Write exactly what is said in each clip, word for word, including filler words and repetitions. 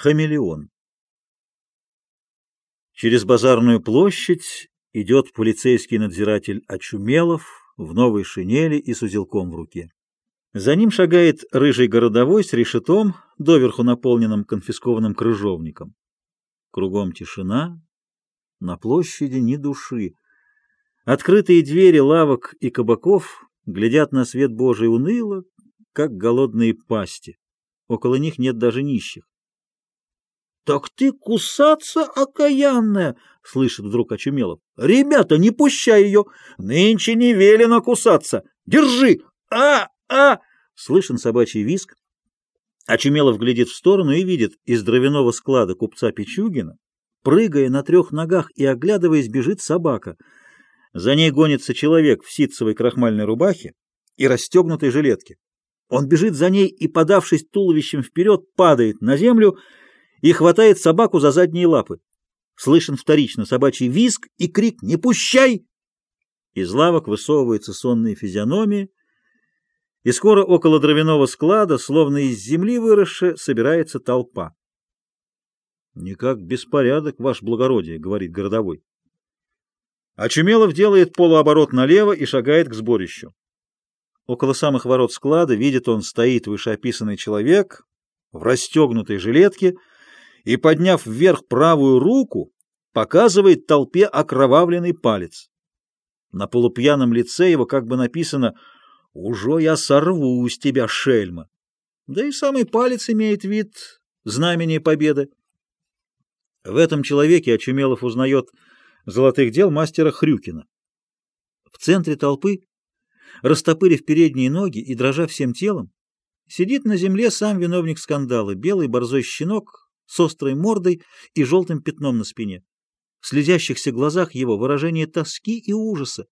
Хамелеон. Через базарную площадь идет полицейский надзиратель Очумелов в новой шинели и с узелком в руке. За ним шагает рыжий городовой с решетом, доверху наполненным конфискованным крыжовником. Кругом тишина, на площади ни души. Открытые двери лавок и кабаков глядят на свет Божий уныло, как голодные пасти. Около них нет даже нищих. — Так ты кусаться, окаянная! — слышит вдруг Очумелов. — Ребята, не пущай ее! Нынче не велено кусаться! Держи! А! А! Слышен собачий визг. Очумелов глядит в сторону и видит, из дровяного склада купца Пичугина, прыгая на трех ногах и оглядываясь, бежит собака. За ней гонится человек в ситцевой крахмальной рубахе и расстегнутой жилетке. Он бежит за ней и, подавшись туловищем вперед, падает на землю и хватает собаку за задние лапы. Слышен вторично собачий визг и крик «Не пущай!». Из лавок высовываются сонные физиономии, и скоро около дровяного склада, словно из земли выросшая, собирается толпа. — Никак беспорядок, ваше благородие, — говорит городовой. Очумелов делает полуоборот налево и шагает к сборищу. Около самых ворот склада, видит он, стоит вышеописанный человек в расстегнутой жилетке и, подняв вверх правую руку, показывает толпе окровавленный палец. На полупьяном лице его как бы написано «Ужо я сорву с тебя, шельма!» Да и самый палец имеет вид знамения победы. В этом человеке Очумелов узнает золотых дел мастера Хрюкина. В центре толпы, растопырив передние ноги и дрожа всем телом, сидит на земле сам виновник скандала, белый борзой щенок с острой мордой и желтым пятном на спине. В слезящихся глазах его выражение тоски и ужаса.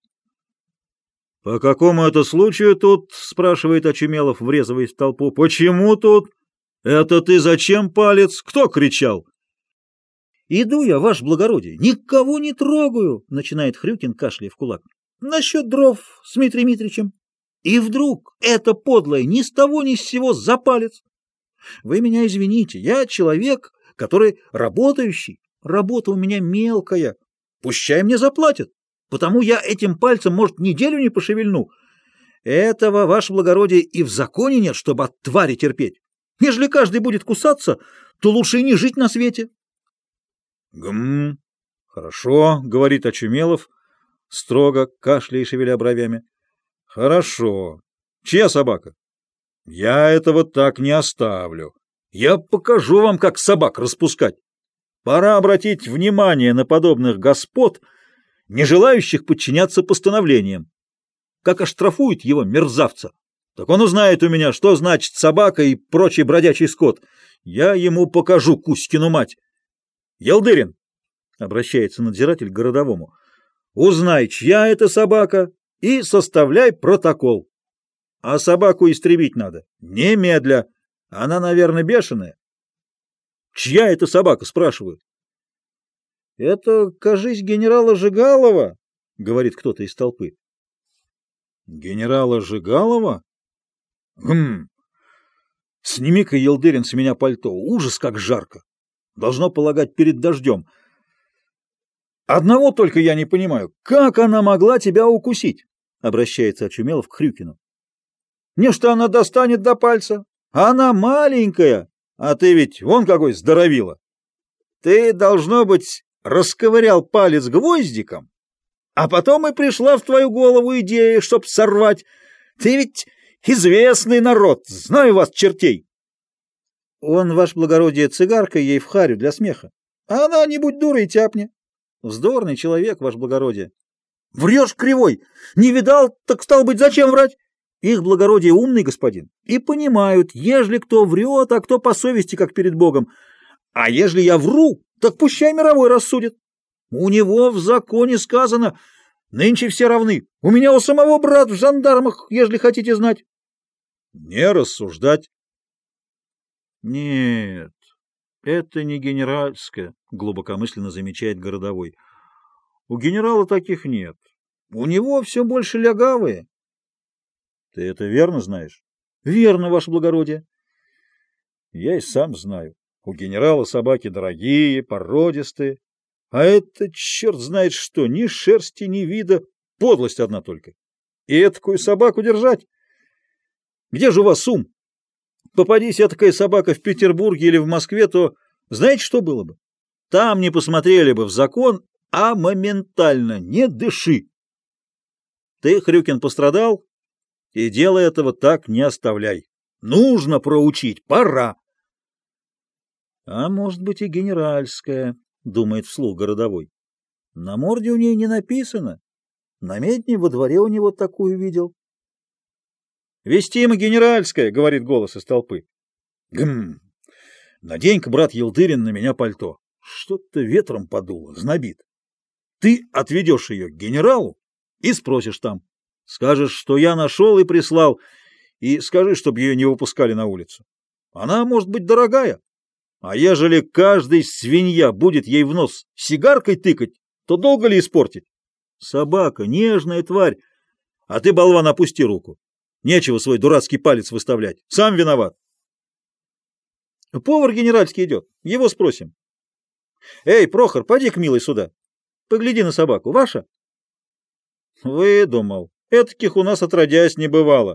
— По какому это случаю тут? — спрашивает Очумелов, врезываясь в толпу. — Почему тут? Это ты зачем палец? Кто кричал? — Иду я, ваше благородие, никого не трогаю, — начинает Хрюкин, кашляя в кулак. — Насчет дров с Дмитрием Митричем. И вдруг это подлое ни с того ни с сего за палец. Вы меня извините, я человек, который работающий, работа у меня мелкая, пущай мне заплатят, потому я этим пальцем, может, неделю не пошевельну. Этого, ваше благородие, и в законе нет, чтобы от твари терпеть. Ежели каждый будет кусаться, то лучше и не жить на свете. — Гм, хорошо, — говорит Очумелов, строго кашляя и шевеля бровями. — Хорошо. Чья собака? — Я этого так не оставлю. Я покажу вам, как собак распускать. Пора обратить внимание на подобных господ, не желающих подчиняться постановлениям. Как оштрафуют его мерзавца, так он узнает у меня, что значит собака и прочий бродячий скот. Я ему покажу Кузькину мать. Елдырин, — обращается надзиратель к городовому, — узнай, чья это собака, и составляй протокол. А собаку истребить надо. Немедля. Она, наверное, бешеная. Чья это собака, спрашивают. — Это, кажись, генерала Жигалова, — говорит кто-то из толпы. — Генерала Жигалова? Гм. Сними-ка, Елдырин, с меня пальто. Ужас, как жарко. Должно полагать перед дождем. Одного только я не понимаю. Как она могла тебя укусить? Обращается Очумелов к Хрюкину. Не что она достанет до пальца. Она маленькая, а ты ведь вон какой здоровила. Ты, должно быть, расковырял палец гвоздиком, а потом и пришла в твою голову идея, чтоб сорвать. Ты ведь известный народ, знаю вас, чертей. Он, ваше благородие, цигаркой ей в харю для смеха. А она, не будь дурой, тяпни. Вздорный человек, ваше благородие. Врешь, кривой. Не видал, так, стало быть, зачем врать? Их благородие умный господин, и понимают, ежели кто врет, а кто по совести, как перед Богом. А ежели я вру, так пущай мировой рассудит. У него в законе сказано, нынче все равны. У меня у самого брат в жандармах, ежели хотите знать. Не рассуждать. Нет, это не генеральское, глубокомысленно замечает городовой. У генерала таких нет. У него все больше лягавые. Ты это верно знаешь? Верно, ваше благородие. Я и сам знаю. У генерала собаки дорогие, породистые. А это черт знает что, ни шерсти, ни вида, подлость одна только. И этакую собаку держать? Где же у вас ум? Попадись такая собака в Петербурге или в Москве, то знаете, что было бы? Там не посмотрели бы в закон, а моментально, не дыши. Ты, Хрюкин, пострадал, и дело этого так не оставляй. Нужно проучить, пора. А может быть и генеральская, думает вслух городовой. На морде у ней не написано. На медне во дворе у него такую видел. «Вестима генеральская», — говорит голос из толпы. «Гм! Надень-ка, брат Елдырин, на меня пальто. Что-то ветром подуло, знобит. Ты отведешь ее к генералу и спросишь там. Скажешь, что я нашел и прислал, и скажи, чтобы ее не выпускали на улицу. Она может быть дорогая. А ежели каждый свинья будет ей в нос сигаркой тыкать, то долго ли испортить? Собака, нежная тварь. А ты, болван, опусти руку. Нечего свой дурацкий палец выставлять. Сам виноват. Повар генеральский идет. Его спросим. Эй, Прохор, поди-ка, милый, сюда. Погляди на собаку. Ваша? Выдумал. Этаких у нас отродясь не бывало.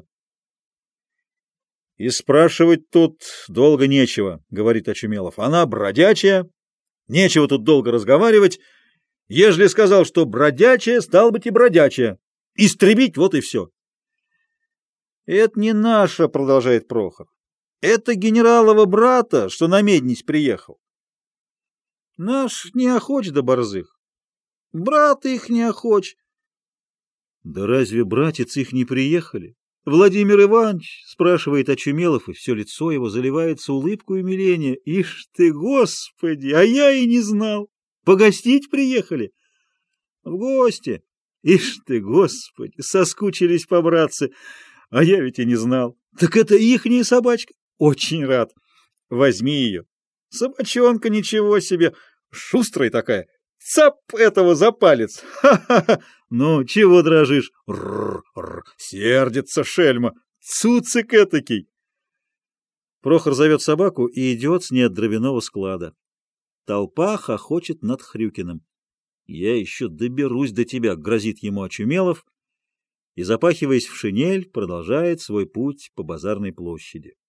И спрашивать тут долго нечего, говорит Очумелов. Она бродячая. Нечего тут долго разговаривать. Ежели сказал, что бродячая, стал быть и бродячая. Истребить, вот и все. Это не наша, продолжает Прохор. Это генералова брата, что на меднись приехал. Наш не охоч до борзых. Брат их не охоч. Да разве братец их не приехали? Владимир Иванович, спрашивает Очумелов, и все лицо его заливается улыбкой умиления. Ишь ты, Господи, а я и не знал. Погостить приехали? В гости. Ишь ты, Господи, соскучились по-братцы. А я ведь и не знал. Так это ихняя собачка? Очень рад. Возьми ее. Собачонка, ничего себе. Шустрая такая. Цап этого за палец. Ха-ха-ха. Ну, чего дрожишь? Р-р-р. Сердится шельма. Цуцик этакий. Прохор зовет собаку и идет с ней от дровяного склада. Толпа хохочет над Хрюкиным. Я еще доберусь до тебя, грозит ему Очумелов, и, запахиваясь в шинель, продолжает свой путь по базарной площади.